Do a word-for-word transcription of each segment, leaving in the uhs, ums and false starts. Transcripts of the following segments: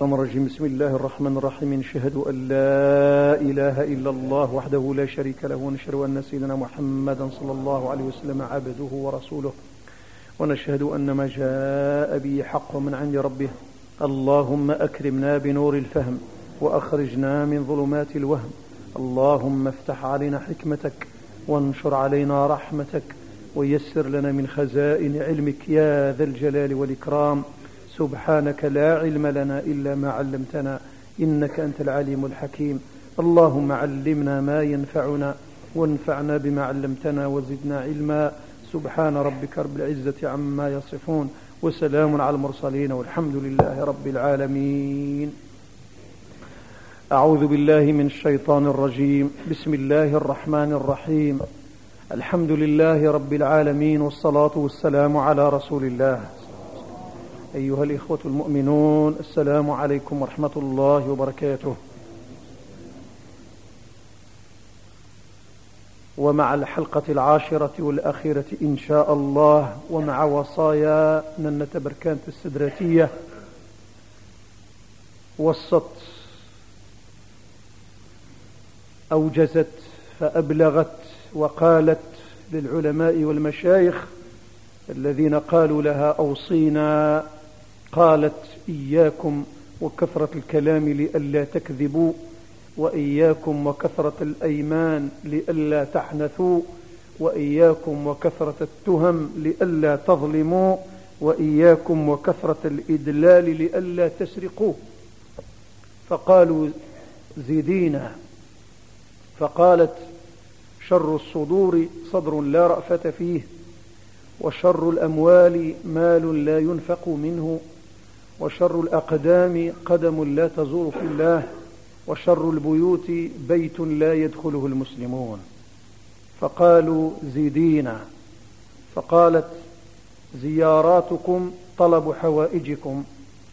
الشيطان الرجيم. بسم الله الرحمن الرحيم. نشهد أن لا إله إلا الله وحده لا شريك له، ونشهد أن سيدنا محمدا صلى الله عليه وسلم عبده ورسوله، ونشهد أن ما جاء به حق من عند ربه. اللهم أكرمنا بنور الفهم وأخرجنا من ظلمات الوهم. اللهم افتح علينا حكمتك وانشر علينا رحمتك ويسر لنا من خزائن علمك يا ذا الجلال والإكرام. سبحانك لا علم لنا إلا ما علمتنا إنك أنت العليم الحكيم. اللهم علمنا ما ينفعنا وانفعنا بما علمتنا وزدنا علما. سبحان ربك رب العزة عما يصفون وسلام على المرسلين والحمد لله رب العالمين. أعوذ بالله من الشيطان الرجيم. بسم الله الرحمن الرحيم. الحمد لله رب العالمين، والصلاة والسلام على رسول الله. أيها الإخوة المؤمنون، السلام عليكم ورحمة الله وبركاته. ومع الحلقة العاشرة والأخيرة إن شاء الله، ومع وصايا ننة بركانة السدراتية وسط أوجزت فأبلغت وقالت للعلماء والمشايخ الذين قالوا لها أوصينا، قالت إياكم وكثرة الكلام لئلا تكذبوا، وإياكم وكثرة الأيمان لئلا تحنثوا، وإياكم وكثرة التهم لئلا تظلموا، وإياكم وكثرة الإدلال لئلا تسرقوا. فقالوا زيدينا، فقالت شر الصدور صدر لا رأفة فيه، وشر الأموال مال لا ينفق منه، وشر الأقدام قدم لا تزور في الله، وشر البيوت بيت لا يدخله المسلمون. فقالوا زيدينا، فقالت زياراتكم طلب حوائجكم،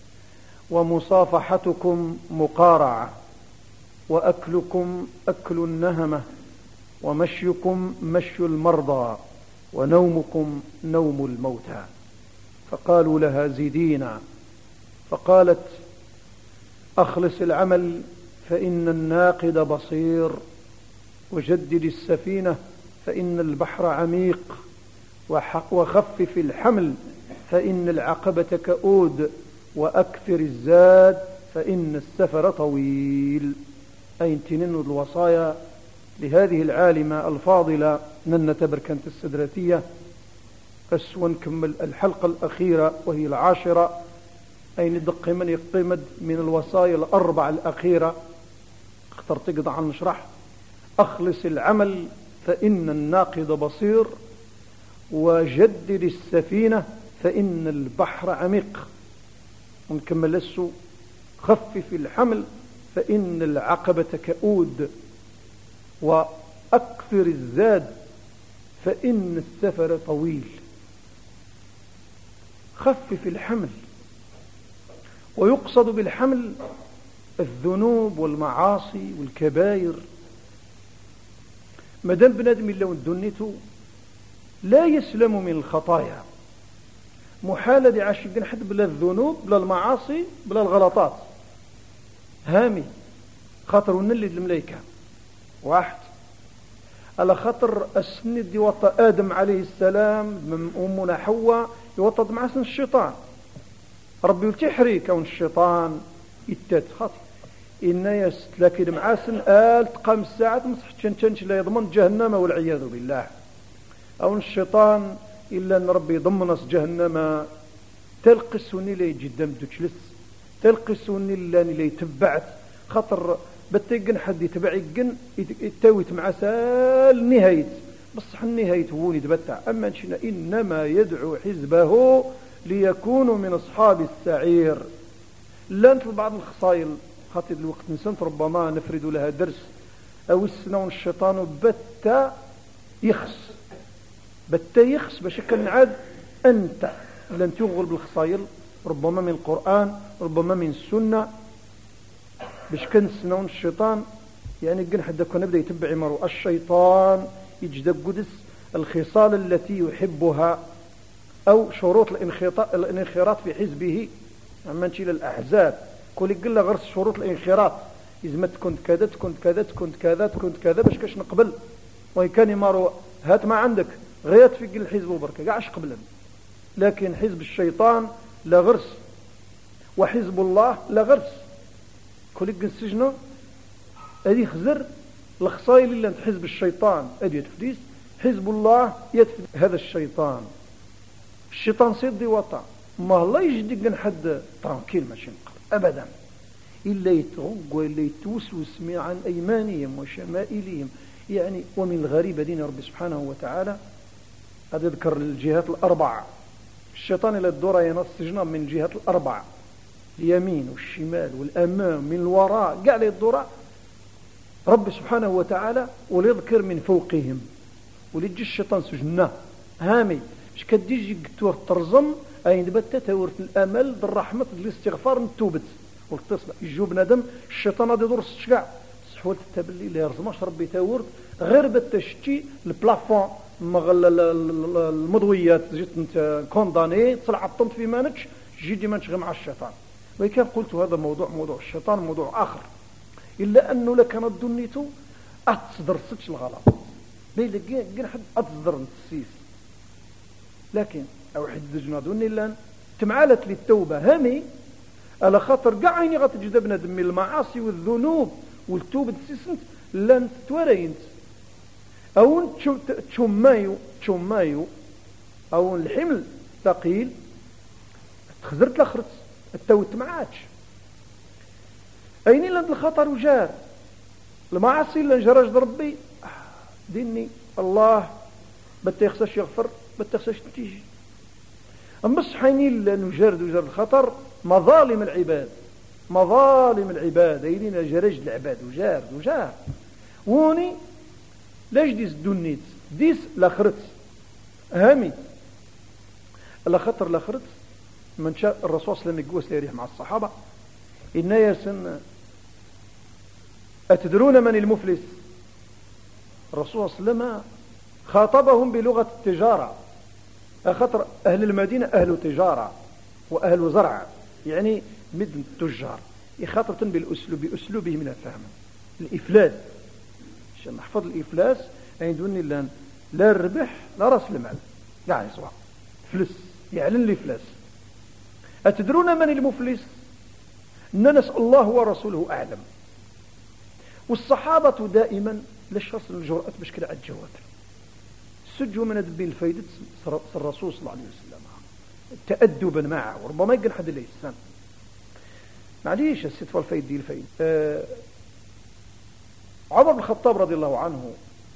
ومصافحتكم مقارعة، وأكلكم أكل النهمة، ومشيكم مشي المرضى، ونومكم نوم الموتى. فقالوا لها زيدينا، فقالت أخلص العمل فإن الناقد بصير، وجدد السفينة فإن البحر عميق، وخفف الحمل فإن العقبة كؤود، وأكثر الزاد فإن السفر طويل. أي امتنن الوصايا لهذه العالمة الفاضلة ننة بركانة السدراتية. بس ونكمل الحلقة الأخيرة وهي العاشرة، أي ندق من يقمد من الوصايا الأربع الأخيرة. اخترت قضع عن نشرح. أخلص العمل فإن الناقد بصير، وجدد السفينة فإن البحر عميق. ونكمل لسه خفف الحمل فإن العقبة كؤود، وأكثر الزاد فإن السفر طويل. خفف الحمل، ويقصد بالحمل الذنوب والمعاصي والكبائر. مدام بنادم لو دنيته لا يسلم من الخطايا، محال دي عاشقين حد بلا الذنوب بلا المعاصي بلا الغلطات. هامي خاطر ونلد الملائكة واحد على خاطر السند يوطى آدم عليه السلام من أمنا حواء يوطد مع سن الشيطان. ربي يلتحري كون الشيطان يتات خاطر إن يستلكد مع سن آل تقام الساعة مصح تشنشنش لا يضمن جهنم والعياذ بالله. أو الشيطان إلا أن ربي يضمنس جهنم. تلقي السني لي جدا بدوكشلس، تلقي السني اللي يتبعت خاطر بتيجن حد يتبع يجن يتويت مع سال نهاية، بصح النهاية هو يتبتع. أما نشنا إنما يدعو حزبه ليكونوا من أصحاب السعير. لا نطلب بعض الخصائل خاطر الوقت نسنت ربما نفرد لها درس. أو السنة الشيطان بتا يخص بتا يخص باش كان عاد أنت لن تغل بالخصائل، ربما من القرآن ربما من السنة، باش كان سنون الشيطان يعني قن حدا كون يبدا يتبع مرو الشيطان يجد قدس الخصال التي يحبها أو شروط الانخراط في حزبه. عما نشيل الأحزاب كل يقول له غرس شروط الانخراط إذا تكون كذا تكون كذا تكون كذا تكون كذا باش كاش نقبل وإن كان يمارو هات ما عندك غير تفق الحزب وبركة قاعش قبلا. لكن حزب الشيطان لا غرس وحزب الله لا غرس كل يقول السجنة هذه خزر الخصايل اللي عند حزب الشيطان هذه يتفديس حزب الله يتفد هذا الشيطان. الشيطان سيدي وطا ما الله يجدق حد ترانكيل ماشي نقر أبدا إلا يتغق وإلا يتوسوس عن أيمانهم وشمائلهم. يعني ومن الغريب دين ربي سبحانه وتعالى هذا يذكر الجهات الأربعة. الشيطان إلى الدورة ينص سجنا من الجهات الأربعة اليمين والشمال والأمام من الوراء قاع لي الدورة ربي سبحانه وتعالى وليذكر من فوقهم وليجي الشيطان سجنا هامي مش كديجي قتوه ترزم أين بتا تورت الأمل بالرحمة بالاستغفار نتوبت والتصبح يجو بنادم الشيطان هذا يدور الشقع سحولت التبلي اللي يرزماش ربي تاورت غير بتشتي البلافون المضويات جيت انت كونداني طلع عطمت في مانتش جي ديما تشغل مع الشيطان. وكان قلت هذا موضوع موضوع الشيطان موضوع آخر إلا أنه لكان الدنيتو أتصدر ستش الغلط بيلك جين حد أتصدر نتسيس. لكن أو حد جنادوني لان تمعالت للتوبة هامي على خاطر قاعيني غتجذبنا دمي المعاصي والذنوب والتوبة تسيسنت لان تتورينت أو تشمايو تشمايو أو الحمل ثقيل تخزرت لخرت التوت معاتش أين لند الخطر وجار المعاصي اللي نجرج ربي ديني الله بتيخسش يغفر بتيخسش تيجي. أما الصحيني اللي نجرد وجار الخطر مظالم العباد مظالم العباد أين نجرج العباد وجار وجار ووني لاش ديس دونيت ديس لاخرت هامي لاخطر لاخرت من شاء الرسول صلى الله عليه وسلم يقول سيريح مع الصحابة إن يسن أتدرون من المفلس؟ الرسول صلى الله عليه وسلم خاطبهم بلغة التجارة خاطر أهل المدينة أهل تجارة وأهل زرع يعني مدن التجار يخاطر بالأسلوب بأسلوبه من الفهم الإفلاس عشان نحفظ الإفلاس عندوني لا لا الربح لا رأس المال يعني سواء فلس يعلن الإفلاس. أتدرون من المفلس؟ إن نسأل الله ورسوله أعلم. والصحابة دائما للشخص الجرأة باش كده الجواب سجوا من دبين الفايدة الرسول صلى الله عليه وسلم تأدبا معه وربما يقل حد اللي يستان معليش الستفى الفايدة دي الفايدة أه عمر بن الخطاب رضي الله عنه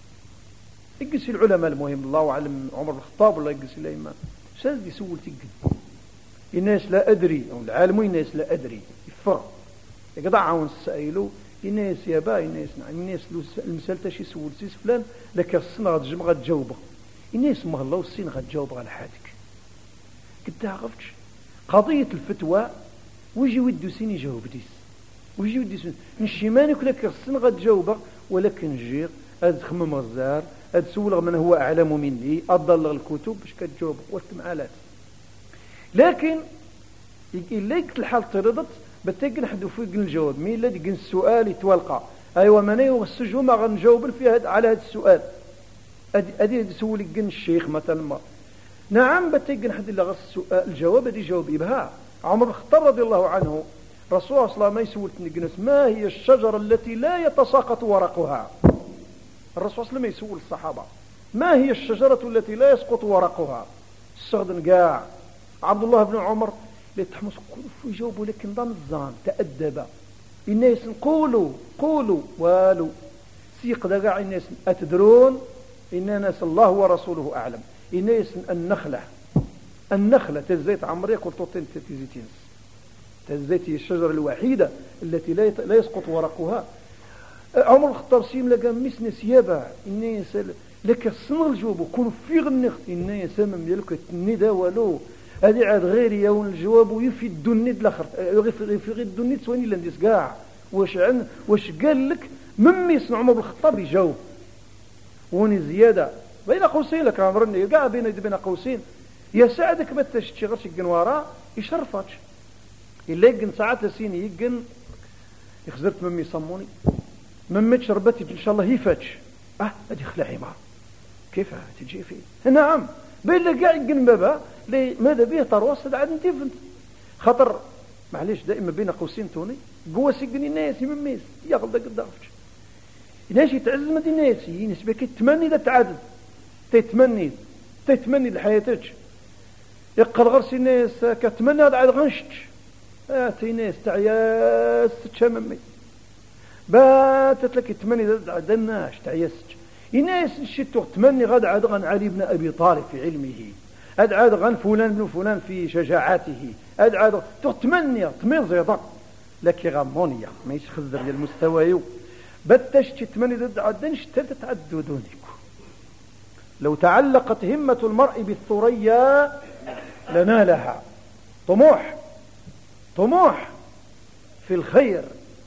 يقسي العلماء المهم الله أعلم عمر بن الخطاب ولا يقسي الأئمة سأل دي سول تقل الناس لا أدري أو العالمين الناس لا أدري يفرق يقضع عون السائلو الناس يا با الناس نعم الناس المثال تاشي سول سيس فلان لك السنة غتجم غتجاوبه الناس ما الله السين غتجاوب على حالك كنت عرفتش قضية الفتوى ويجي ودو سين يجاوب ديس ويجي ودي سين نشي مانك لك السنة غتجاوبه ولكن جير هاد خمم غزار هاد سول من هو أعلم مني أضل الكتب باش كتجاوب والتمعالات. لكن إلا يقت الحال ترضت بتيجي نحدو فوق الجواب مين اللي يجي السؤال يتوالقى أيوة مني والسجو ما غنجاوب في على هذا السؤال أدي أدي سولي جن الشيخ مثلا ما نعم بتيجي نحد اللي غس السؤال الجواب أدي جاوب إبها. عمر الخطاب رضي الله عنه رسول الله صلى الله عليه وسلم ما يسولتني جنس ما هي الشجرة التي لا يتساقط ورقها. الرسول صلى الله عليه وسلم يسول الصحابة ما هي الشجرة التي لا يسقط ورقها السغدن قاع عبد الله بن عمر اللي تحمس قولوا يجاوبوا لكن ضم الظان تأدب الناس قولوا قولوا والو سيق دقاع الناس أتدرون إن ناس الله ورسوله أعلم الناس النخلة النخلة تزيت عمري قلت طين تزيتين تزيت هي الشجرة الوحيدة التي لا يسقط ورقها. عمر الخطاب سيم لقى مسنا سيابا الناس لك الصنغ الجواب كون في غنخت الناس سمم يلك الندى ولو هذه عاد غير يوم الجواب ويفي الدنيد الاخر في غير الدنيد سواني لنديس كاع واش عن واش قال لك ممي يصنع عمر الخطاب يجاوب وني زياده بين قوسين لك امرني كاع بين بين قوسين يا سعدك ما تشتي غير شي قنواره يشرفاتش إلا يقن ساعات سيني يقن يخزرت ممي يصموني ممي شربتي إن شاء الله يفاتش أه أدي خلع عمار كيف تجي فيه نعم بين لك قاعد يقن بابا ماذا به ترواصل عاد انتفنت خطر معليش دائما بين قوسين توني قوة سيقني ناسي مميس ياخذ داك الضغط ناس يتعزز مدي ناسي نسبة كيتمني ذا تعدد تتمني تتمني لحياتك يقل غرسي ناس كتمنى هذا عاد غنشتش آتي ناس تعياس تشممي باتت لك تمني ذا الناس تعياستش يناس الشتو تمني غاد عاد غن علي بن أبي طالب في علمه أد عاد غن فلان بن فلان في شجاعته أد عاد تتمني تميز يضع لك غمونيا ما يشخذر للمستوى بتش تتمني ذا عدنش تتعدو دونك لو تعلقت همة المرء بالثريا لنالها طموح طموح في الخير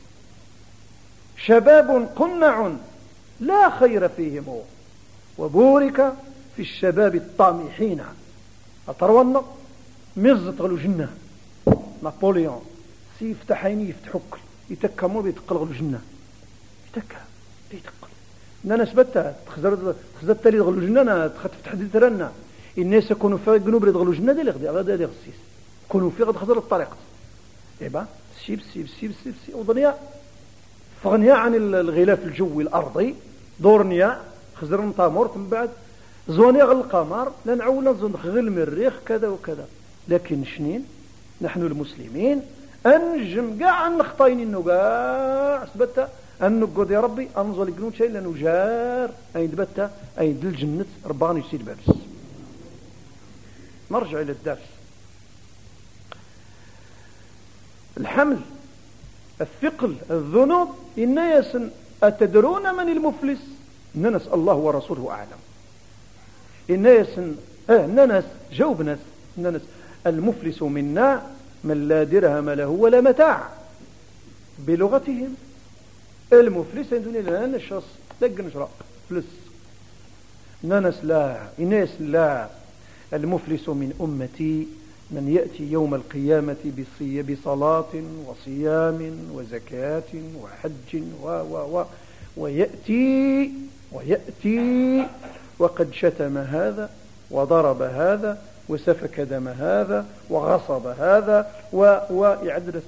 شباب قنع لا خير فيهم وبورك في الشباب الطامحين أترونا مزت غلو جنة نابليون سيفتح عيني يفتحك يتكمو بيتقل غلو جنة يتكا بيتقل انا سبتها تخزرت خزرت لي غلو جنة انا تفتح دي ترنا الناس يكونوا في جنوب ريد غلو جنة دي غدي غدا دي غسيس يكونوا في غد خزر الطريق ايبا سيب سيب سيب سيب سيب وضنيا فغنيا عن الغلاف الجوي الارضي دورنيا خزر نطامور من بعد زوني غل القمر لا نعاود نزون غير المريخ كذا وكذا لكن شنين نحن المسلمين انجم كاع عن الخطاين انه كاع سبتها انه قد يا ربي انزل يقولون شيء لانه جار اين دبتها اين دل الجنة رباني يسير بابس. نرجع الى الدرس. الحمل الثقل الذنوب الناس أتدرون من المفلس؟ الناس الله ورسوله أعلم. الناس آه الناس جاوب ناس الناس المفلس منا من لا درهم له ولا متاع بلغتهم. المفلس عندنا الآن الشخص دق نشرق فلس. الناس لا الناس لا المفلس من أمتي من يأتي يوم القيامة بصلاة وصيام وزكاة وحج و و و ويأتي ويأتي وقد شتم هذا وضرب هذا وسفك دم هذا وغصب هذا ويعدل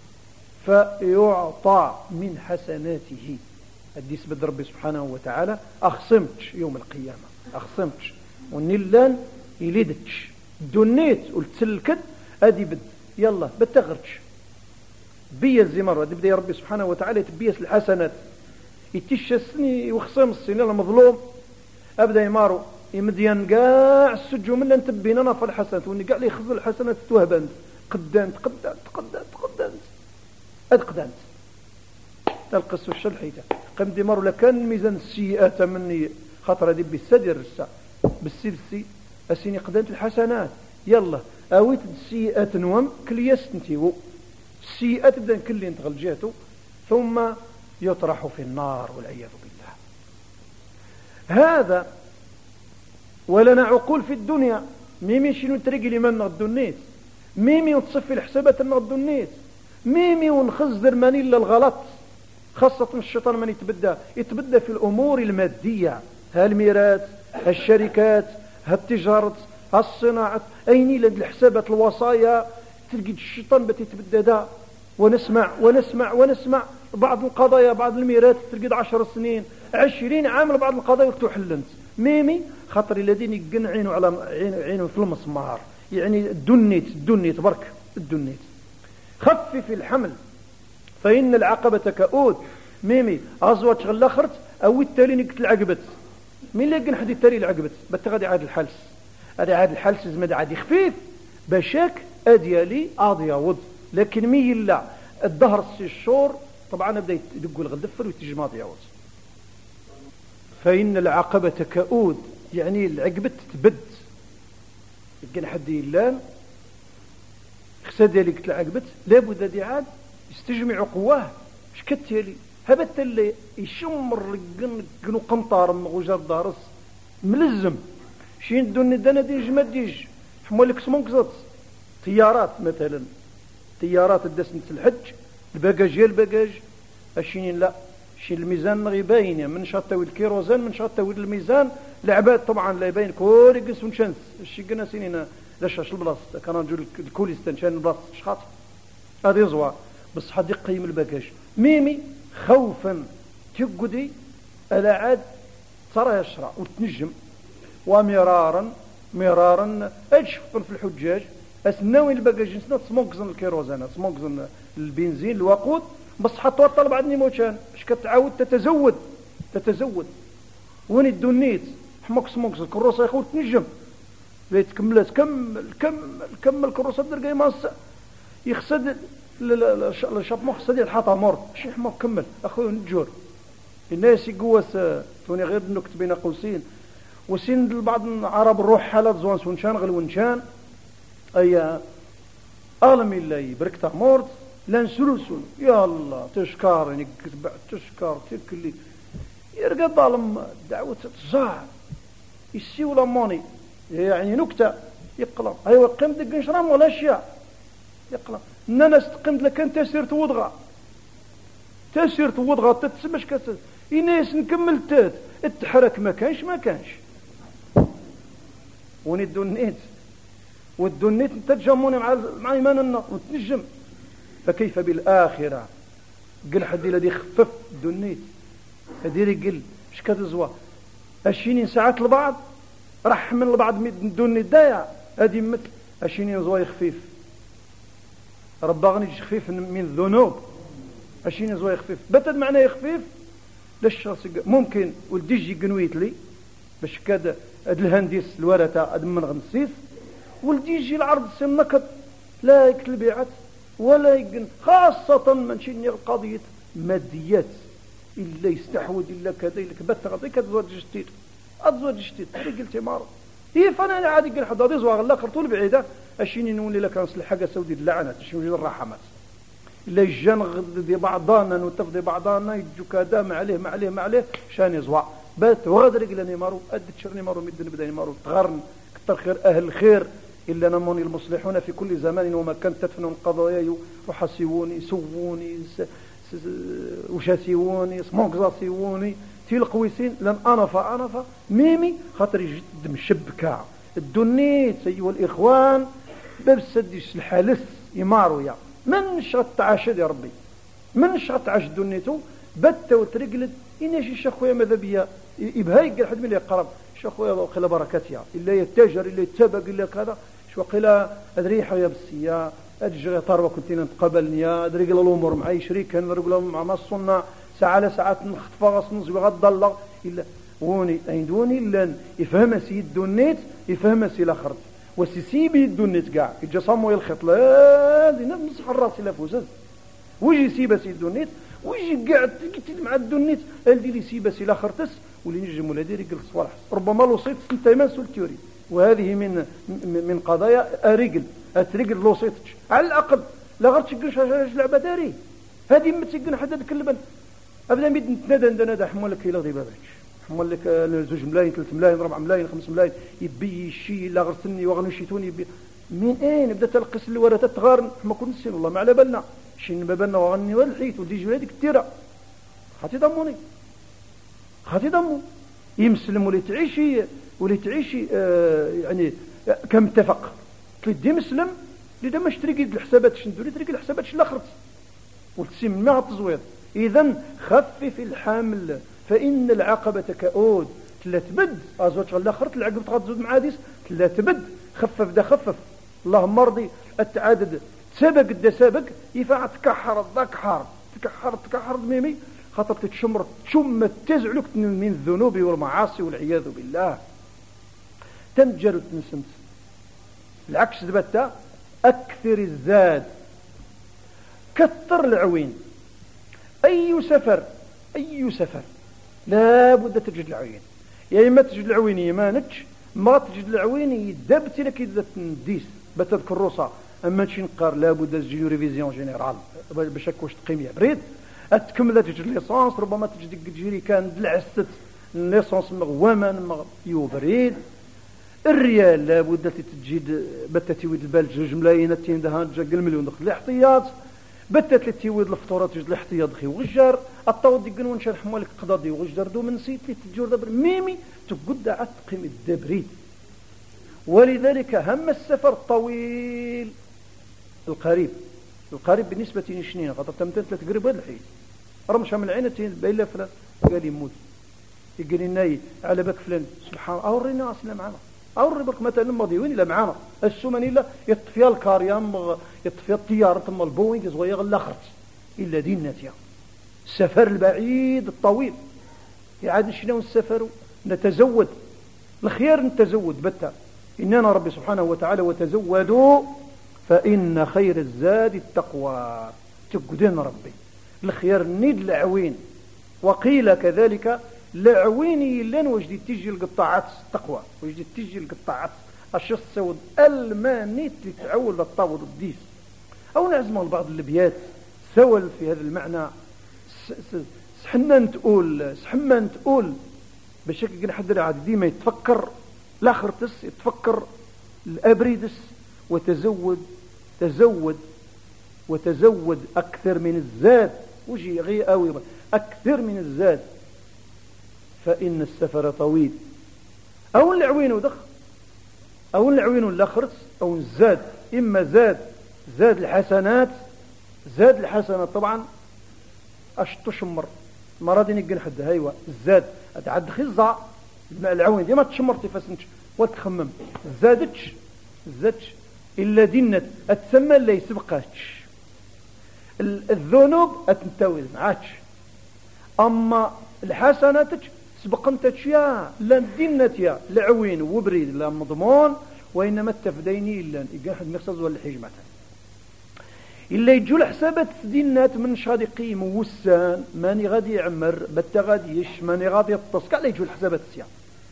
فيعطى من حسناته. الديس بد ربي سبحانه وتعالى أخصمتش يوم القيامة أخصمتش ونلان يليدتش دونيت ولتسلكت ادي بد يلا بتغرتش بيا الزمر ادي بدا يا ربي سبحانه وتعالى يتبيس الحسنات يتشسني وخصم السنين المظلوم ابدا يمارو يمديان كاع السجو من انت بيننا في الحسنات واني كاع لي يخزن الحسنات توهبنت قدانت قدانت قدانت قدانت اد قدانت تلقس الشلحيته قم ديمارو لكان ميزان السيئات مني خطره دي بالسدر السا بالسلسي أسيني قدمت الحسنات يلا أويت السيئات نوم كل يستنتيو السيئات تبدأ كل ينتغل جهته ثم يطرح في النار والعياذ بالله. هذا ولنا عقول في الدنيا ميمي شنو ترقي لمن نغدو ميمي وتصفي الحسابات نغدو النيت ميمي ونخزر من إلا الغلط خاصة الشيطان من يتبدى يتبدى في الأمور المادية هالميرات الشركات هالتجارة هالصناعة أيني لد الحسابات الوصايا تلقي الشيطان بتتبدى دا ونسمع ونسمع ونسمع بعض القضايا بعض الميرات تلقي عشر سنين عشرين عام لبعض القضايا وتحلنت ميمي خاطر الذين يقن عينوا على عينوا في المسمار يعني الدنيت الدنيت برك الدنيت. خفف الحمل فإن العقبة كؤود ميمي أزوج غلاخرت أو التالي نقت العقبت مين اللي يقن حد التالي العقبت بتغادي عاد الحلس هذا عاد الحلس زمد عادي خفيف بشاك أديالي أضيا وض لكن مي لا الظهر الشور طبعا بدأ يدقوا الغدفر ويتجمع ضياوز. فإن العقبة كؤود يعني العقبة تبد يقن حد يلان خساد يلي قلت العقبة لابد دي عاد يستجمع قواه شكت يلي هبت اللي يشمر قنو قنطار مغوجار دارس ملزم شين دون دانا ديج ما ديج حمولك سمونك زط طيارات مثلا طيارات الدسمة الحج الباجاج الباجاج الشينين لا شين الميزان غي باين من شاطوي الكيروزان من شاطوي الميزان العباد طبعا لا يبين كل يقص ونشنس الشي قلنا سنين لاش اش البلاصه كان رجل الكوليستان شان البلاصه شخاط هذه زوا بس حد يقيم الباجاج ميمي خوفا تقدي الا عاد ترى يشرع وتنجم ومرارا مرارا اشفقن في الحجاج اسناوي الباجاج نسنا تسموكزن الكيروزان تسموكزن البنزين الوقود بس حطوا طلب عندني موشان اش كتعاود تتزود تتزود وين الدنيت حمق سموكز الكروسه يا خو تنجم بيت كملت كمل كمل كمل الكروسه درقاي ماس يخسد الشاب خسد الحاطه مرض شي حمق كمل اخويا نجور الناس يقوس توني غير نكت بين قوسين وسين البعض العرب الروح حالات زوان سونشان غل ونشان اي اعلم الله بركته مرض لان سلسل يا الله تشكر يعني كتبع تشكر تكلي يرقى ظالم دعوة تزاع يسي ولا موني يعني نكتة يقلم ايوا قيم دق نشرام ولا اشياء يقلم ان انا استقمت لك انت تسير توضغى تسير توضغى تتسمش كتس يناس نكمل تات التحرك ما كانش ما كانش وني الدنيت والدنيت تتجموني مع مع ايماننا وتنجم فكيف بالآخرة قل حدي الذي خفف الدنيت هديري قل اش كتزوى اشيني ساعات البعض راح من البعض من دون الداية هذه مثل اشيني زوى خفيف ربا غني خفيف من الذنوب اشيني زوى خفيف بتد معناه خفيف لاش ممكن ولدي يجي قنويت لي باش كاد هاد الهنديس الورثه هاد من غنسيس ولدي يجي العرض سمكت لا يكتل بيعت ولا يقن خاصة من شيني القضية ماديات إلا يستحوذ إلا كذا إلا كبت غطي كتزوج جديد أتزوج جديد قلت مارو هي فانا عادي قل حد هذه زواغ الله قرطول بعيدة أشيني نولي لك نصل حاجة سودي اللعنات أشيني الرحمات إلا يجان دي بعضانا نتفضي بعضانا يجو كذا ما عليه ما عليه ما عليه شاني زوا بات وغادر قلني مارو أدت شرني مارو مدن بداني مارو تغرن كتر خير أهل الخير إلا نموني المصلحون في كل زمان ومكان تدفنون قضاياي وحسيوني سووني وشاسيوني سموكزاسيوني تلقويسين لن أنفا أنفا ميمي خاطر يجد مشبكة الدنيت أيها الإخوان باب سديش الحالس يمارو يا من شغط تعاشد يا ربي من شغط تعاش الدنيتو بتا وترقلد إناش الشيخويا ماذا بيا يبهاي قال حد من يقرب شيخويا وقيل بركاتيا إلا يتاجر إلا يتبق إلا كذا وقيل أدريحة يا بسيا أجري طاروا كنتين نتقبلني أدري قال الأمور معي شريكا نرقل مع ما الصنع ساعة على ساعات نخطفها غصنز وغد الله إلا وني أين دوني إلا يفهم سيد الدنيت يفهم سي الآخر وسيسيبي الدنيت قاع يجي صامو يلخط لا هذه نمسح الراس إلا فوزز ويجي سيبا سي الدنيت ويجي قاعد مع الدنيت الدي لي سيبا سي الآخر تس واللي نجم ولا ديري قل صوالح ربما لوصيت سنتيمان سولتيوري وهذه من من قضايا أريقل أتريقل لوصيتش على الأقل لا غير تشقن شاش لعبة داري هذه ما تشقن حدا تكلبن أبدا ميد نتنادى ندى حمول لك إلى ضيبابك حمول لك زوج ملايين ثلاث ملايين ربع ملايين خمس ملايين يبي الشيء لا غرسني وغنشيتوني من أين بدأ تلقس اللي ورا تتغارن ما كنت نسين والله ما على بالنا شين ما بالنا وغني والحيت ودي جولادك التيرة خاطي ضموني خاطي ضمو يمسلم ولي تعيشي ولي تعيشي آه يعني آه كم اتفق تلدي مسلم لذا ما اشتري قيد الحسابات شندوري تريد الحسابات شلاخرت وتسيم مع التزوير إذن خفف الحامل فإن العقبة كؤود تلا تبد أزوج غلاخرت العقبة تغزود معاديس تلا تبد خفف دا خفف اللهم مرضي التعادد سبق دا سبق يفاع تكحر الضكحر تكحر تكحر ميمي خاطر تتشمر تشم تزعلك من الذنوب والمعاصي والعياذ بالله تنجر وتنسمت العكس دبتا أكثر الزاد كثر العوين أي سفر أي سفر لا بد تجد العوين يا إما تجد العوين يمانك ما تجد العوين يدبت لك إذا تنديس بتذكر الروسة أما تشي نقار لا بد تجي ريفيزيون جينيرال باش واش تقيمية بريد أتكمل تجد ليسانس ربما تجد جيري كان دلعست ليسانس مغواما مغ يوبريد الريال لابد تتجيد بتت يود البال جوج ملايين تين دهان جا المليون دخل الاحتياط بتت تيود الفطورات جوج الاحتياط خي وغجر الطاود ديكن ونشر حمالك قضادي وغجر دو من سيت لي تجور دبر ميمي تقد عتقم الدبريد. ولذلك هم السفر الطويل القريب القريب بالنسبة لشنين خاطر تمتن ثلاث قريب هذا الحين رمش من العين تين بايلا فلان قال يموت يقول لنا على باك فلان سبحان الله اورينا اصلا معنا اوري برك مثلا ماضي وين الا معنا السمن الا يطفي الكاريام يطفي الطياره ثم البوينغ صغير الاخرت الا ديناتيا السفر البعيد الطويل يعاد شنو السفر نتزود الخير نتزود بتا اننا ربي سبحانه وتعالى وتزودوا فان خير الزاد التقوى تقدين ربي الخير نيد العوين وقيل كذلك لعويني لن وجدي تجي القطاعات التقوى وجدي تجي القطاعات الشخص سود المانيت تتعول للطاود الديس او نعزم بعض الابيات سول في هذا المعنى سحنان تقول سحمان تقول بشكل كنا حد العادي ديما يتفكر الاخر تس يتفكر الابريدس وتزود تزود وتزود اكثر من الزاد وجي غي قوي اكثر من الزاد فإن السفر طويل أو العوين ودخ أو العوين الأخرس أو الزاد إما زاد زاد الحسنات زاد الحسنات طبعا أش تشمر مرة نقل حد هايوة الزاد أتعد خزع العوين دي ما تشمر تفسنش وتخمم زادتش زادتش إلا دينت أتسمى اللي يسبقاتش الذنوب أتنتوي معاتش أما الحسناتش سبقنتش يا لا دينتيا لعوين وبريد لا مضمون وإنما التفديني إلا إيقا حد مخصص ولا حجمة إلا يجول حسابات دينات من شادي قيم وسان ماني غادي يعمر بتا غادي يش ماني غادي يطسك على يجول حسابات السيام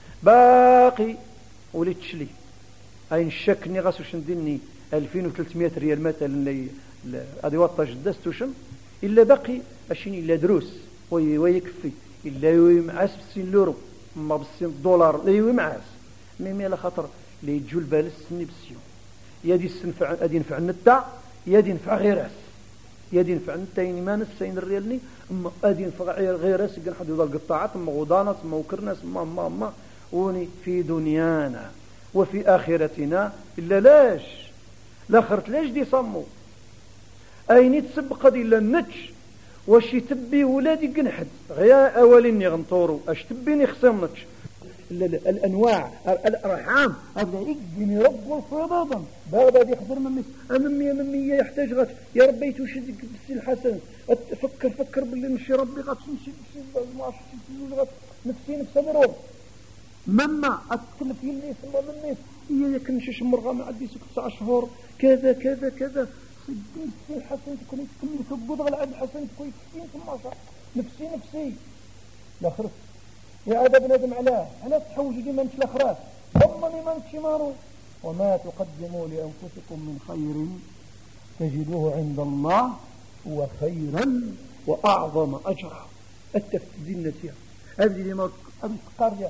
باقي وليت تشلي أين شكني غاسوش نديني ألفين وثلاثمائة ريال مثلا اللي هذه وطا جدستوشن إلا باقي أشيني إلا دروس ويكفي إلا يوي معاس بسين لورو ما بسين دولار لا يوي معاس ميمي على خاطر اللي يجول بالس سني بسيون يا دي السنفع ادي ينفع النتا يا دي ينفع غيراس يا دي ينفع النتا يعني ما نسين الريالني اما ادي ينفع غيراس كان حد يضل قطاعات اما غضانات اما وكرناس اما اما اما وني في دنيانا وفي اخرتنا الا لاش لاخرت لاش دي صمو ايني تسبق دي الا النتش واش يتبي ولادي قنحد غيا اوليني غنطورو اش تبيني خصمنتش الانواع الارحام هذا يجيني رب الفضاضا بابا دي يحضر ممي امي ممي يحتاج غات يا ربي توشد بس الحسن فكر فكر باللي مشي ربي غتمشي ما عرفتش غات نفسي نفس مرور ماما اتكلف يلي ثم مني هي كنمشي شمرغه ما عندي تسع شهور كذا كذا كذا صدقني في الحسن تكون تكمل في البضغ العب الحسن تكون تكين ثم نفسي نفسي لا خرف يا عاد بنادم علاه علاه تحوجوا ديما انت الاخراس ضمني ما انت مارو وما تقدموا لانفسكم من خير تجدوه عند الله هو خيرا واعظم اجرا التفدين فيها هذه اللي ما ابي قريه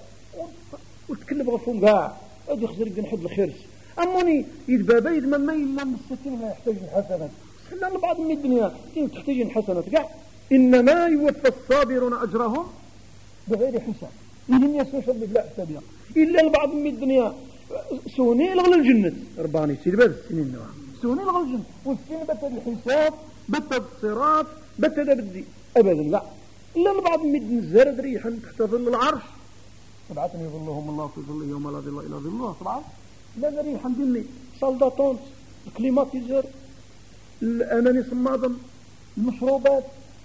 وتكلم غفون كاع ادي خسر نحد الخيرس اموني يدبابا يدما ما الا من الستين ما يحتاج الحسنات خلينا لبعض من الدنيا تحتاج الحسنات كاع انما يوفى الصابرون اجرهم بغير حساب إذن يسوش الله بلا حسابها إلا البعض من الدنيا سوني لغل الجنة رباني سير باب السنين نوع سوني لغل الجنة والسنين بتد الحساب بتد الصراط بتد بدي أبدا لا إلا البعض من الزرد ريحا تحت ظل العرش طبعا يظلهم الله في ظل يوم لا ظل إلا ظله طبعا لا ريحا دلي صلداتونت الكليماتيزر الأماني صمادم المشروبات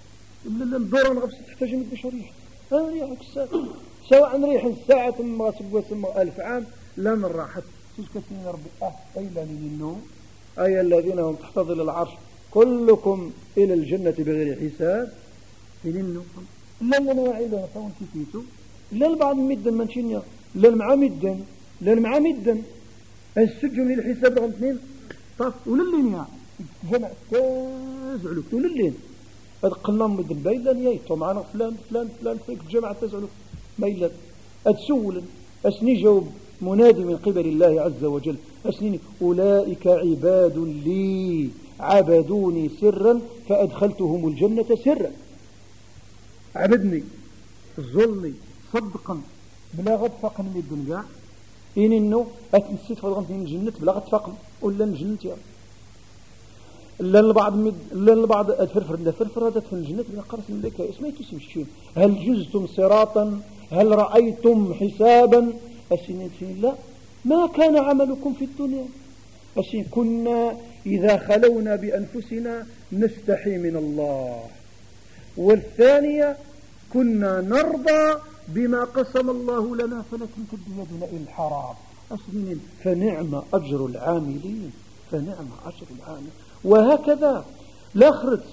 الدوران غفص تحتاج من البشرية هذا ريحك الساعة سواء ريح الساعة ثم سبوة ثم ألف عام لا من راحت تشكتني ربي أه أيلا للنوم أي الذين هم تحت ظل العرش كلكم إلى الجنة بغير حساب للنوم لا نواعي لا نفون كيفيتو لا البعض مدن منشينيا لا المعا مدن لا المعا مدن السجن للحساب رغم اثنين طاف وللين يا جمع تازعلوك وللين هذا قلنا مدن بايلا يايتو معنا فلان فلان فلان فيك الجماعة تزعلوا بايلا أتسول أسني جاوب منادي من قبل الله عز وجل أسنيني أولئك عباد لي عبدوني سرا فأدخلتهم الجنة سرا. عبدني ظلني صدقا بلا غد فقن من الدنيا إن إنه أتنسيت فضغنت من الجنة بلا غد فقن ولا من الجنة يا لا البعض مد لا البعض أتفرفر لا فرفر هذا في الجنة بلا قرص الملائكة اسمه اسم الشين. هل جزتم صراطا هل رأيتم حسابا أسنين لا ما كان عملكم في الدنيا أسنين كنا إذا خلونا بأنفسنا نستحي من الله. والثانية كنا نرضى بما قسم الله لنا فلكن بيدنا إلى الحرام أسنين فنعم أجر العاملين فنعم أجر العاملين. وهكذا لا خرج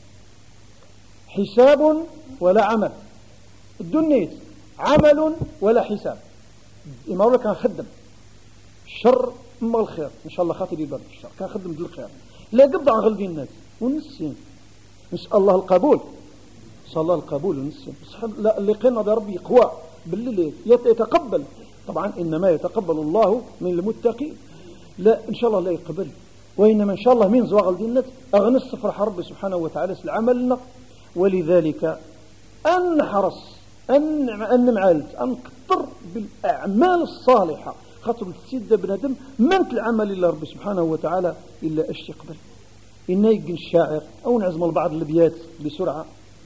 حساب ولا عمل الدنيا عمل ولا حساب. إما الله كان خدم الشر إما الخير إن شاء الله خاطر يبرد الشر كان خدم دل الخير لا قبض عن غلبي الناس ونسين نسأل الله القبول نسأل الله القبول ونسين لا اللي قلنا ده ربي قوى بالليل يتقبل طبعا إنما يتقبل الله من المتقين لا إن شاء الله لا يقبل وإنما إن شاء الله من زواغل دينات أغنى الصفر ربي سبحانه وتعالى العمل. ولذلك أن نحرص أن أن نعالج أن نكثر بالأعمال الصالحة خاطر السيد بنادم منت العمل إلا ربي سبحانه وتعالى إلا أش يقبل. إن يجن الشاعر أو نعزم البعض الأبيات بسرعة.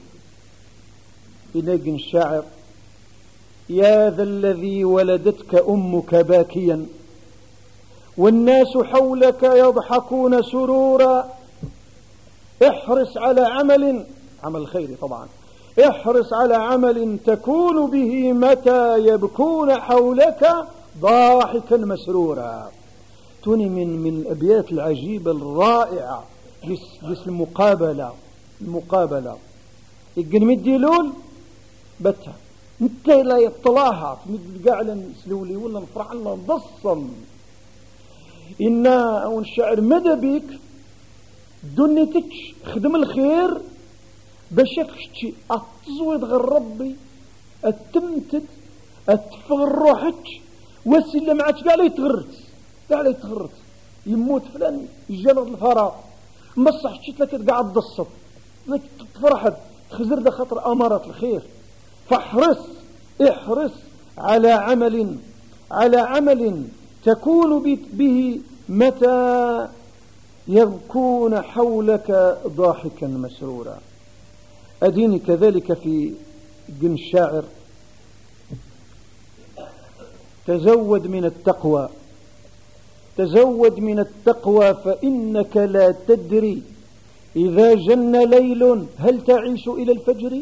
إن يجن الشاعر يا ذا الذي ولدتك أمك باكيا والناس حولك يضحكون سرورا احرص على عمل عمل الخير طبعا احرص على عمل تكون به متى يبكون حولك ضاحكا مسرورا. توني من من الأبيات العجيبة الرائعة جس المقابلة المقابلة يقن مديلول بتها انت لا يطلعها مد قاعد نسلولي ولا نفرح الله نضصم إنا أو الشاعر مدى بيك دنيتك خدم الخير بشكش أتزويد غير ربي أتمتد أتفغر روحك وسيلة معك قاعد يتغرت قاعد يتغرت يموت فلان يجرد الفراغ مصح شتلك قاعد تصب لك تفرحت خزر ده خطر أمارة الخير. فاحرص احرص على عمل على عمل تكون به متى يبكون حولك ضاحكا مسرورا. أديني كذلك في جن الشاعر تزود من التقوى تزود من التقوى فإنك لا تدري إذا جن ليل هل تعيش إلى الفجر.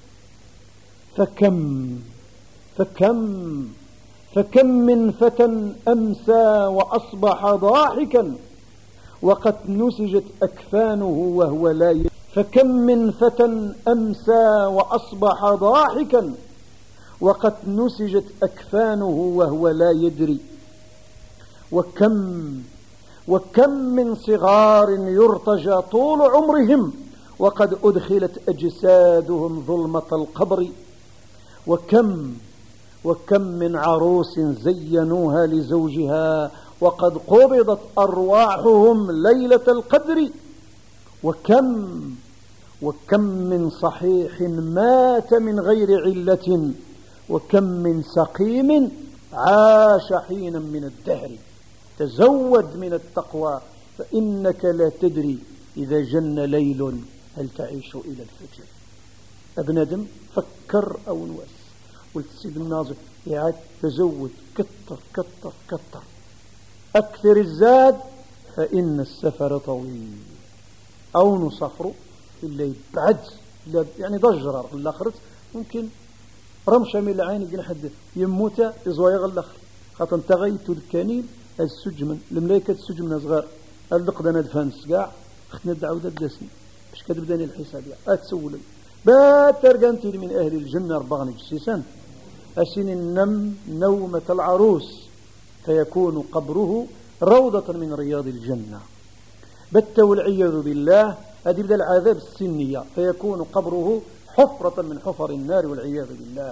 فكم فكم فكم من فتى أمسى وأصبح ضاحكا وقد نسجت أكفانه وهو لا يدري. فكم من فتى أمسى وأصبح ضاحكا وقد نسجت أكفانه وهو لا يدري. وكم وكم من صغار يرتجى طول عمرهم وقد أدخلت أجسادهم ظلمة القبر. وكم وكم من عروس زينوها لزوجها وقد قبضت أرواحهم ليلة القدر. وكم وكم من صحيح مات من غير علة وكم من سقيم عاش حينا من الدهر. تزود من التقوى فإنك لا تدري إذا جن ليل هل تعيش إلى الفجر. ابن آدم فكر أو نواس والسيد الناظر يعد تزود كتر كتر كتر أكثر الزاد فإن السفر طويل أو نصفر اللي بعد يعني ضجرر الآخرت ممكن رمشة من العين يجي حد يموت يزويغ الآخر خاطر تغيت الكنيل السجمن الملايكة السجمن صغار اللقدة ندفانس قاع اختنا الدعوة الدسم باش كتبداني الحساب أتسولن باترقنتي من أهل الجنة ربغني جسيسان أسن النم نومة العروس فيكون قبره روضة من رياض الجنة. بت والعياذ بالله أدب العذاب السنية فيكون قبره حفرة من حفر النار والعياذ بالله.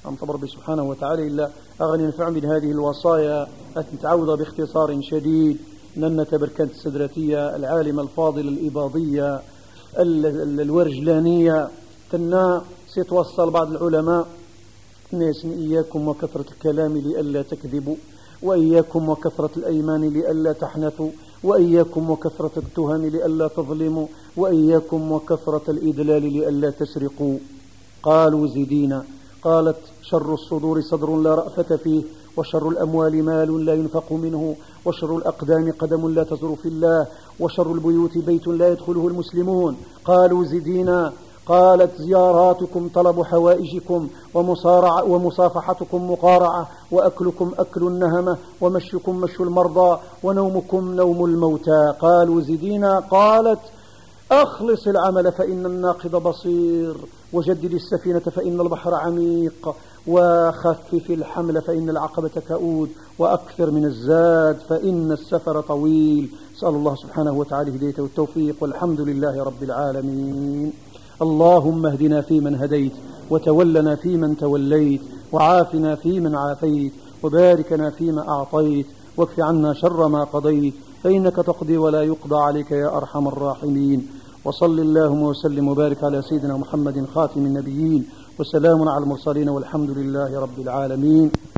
أمطب ربي سبحانه وتعالى إلا أغني نفع من هذه الوصايا أتعوض باختصار شديد نن تبركنت السدرتية العالمة الفاضلة الإباضية الورجلانية تنا سيتوصل بعض العلماء ناس إياكم وكثرة الكلام لئلا تكذبوا، وإياكم وكثرة الأيمان لئلا تحنثوا، وإياكم وكثرة التهم لئلا تظلموا، وإياكم وكثرة الإدلال لئلا تسرقوا. قالوا زدينا. قالت شر الصدور صدر لا رأفة فيه، وشر الأموال مال لا ينفق منه، وشر الأقدام قدم لا تزر في الله، وشر البيوت بيت لا يدخله المسلمون. قالوا زدينا. قالت زياراتكم طلب حوائجكم، ومصارعة ومصافحتكم مقارعة، وأكلكم أكل النهمة، ومشيكم مشي المرضى، ونومكم نوم الموتى. قالوا زدينا. قالت أخلص العمل فإن الناقض بصير، وجدد السفينة فإن البحر عميق، وخفف الحمل فإن العقبة كؤود، وأكثر من الزاد فإن السفر طويل. سأل الله سبحانه وتعالى هداية والتوفيق، والحمد لله رب العالمين. اللهم اهدنا فيمن هديت، وتولنا فيمن توليت، وعافنا فيمن عافيت، وباركنا فيما أعطيت، واكف عنا شر ما قضيت، فإنك تقضي ولا يقضى عليك يا أرحم الراحمين. وصل اللهم وسلم وبارك على سيدنا محمد خاتم النبيين، وسلام على المرسلين، والحمد لله رب العالمين.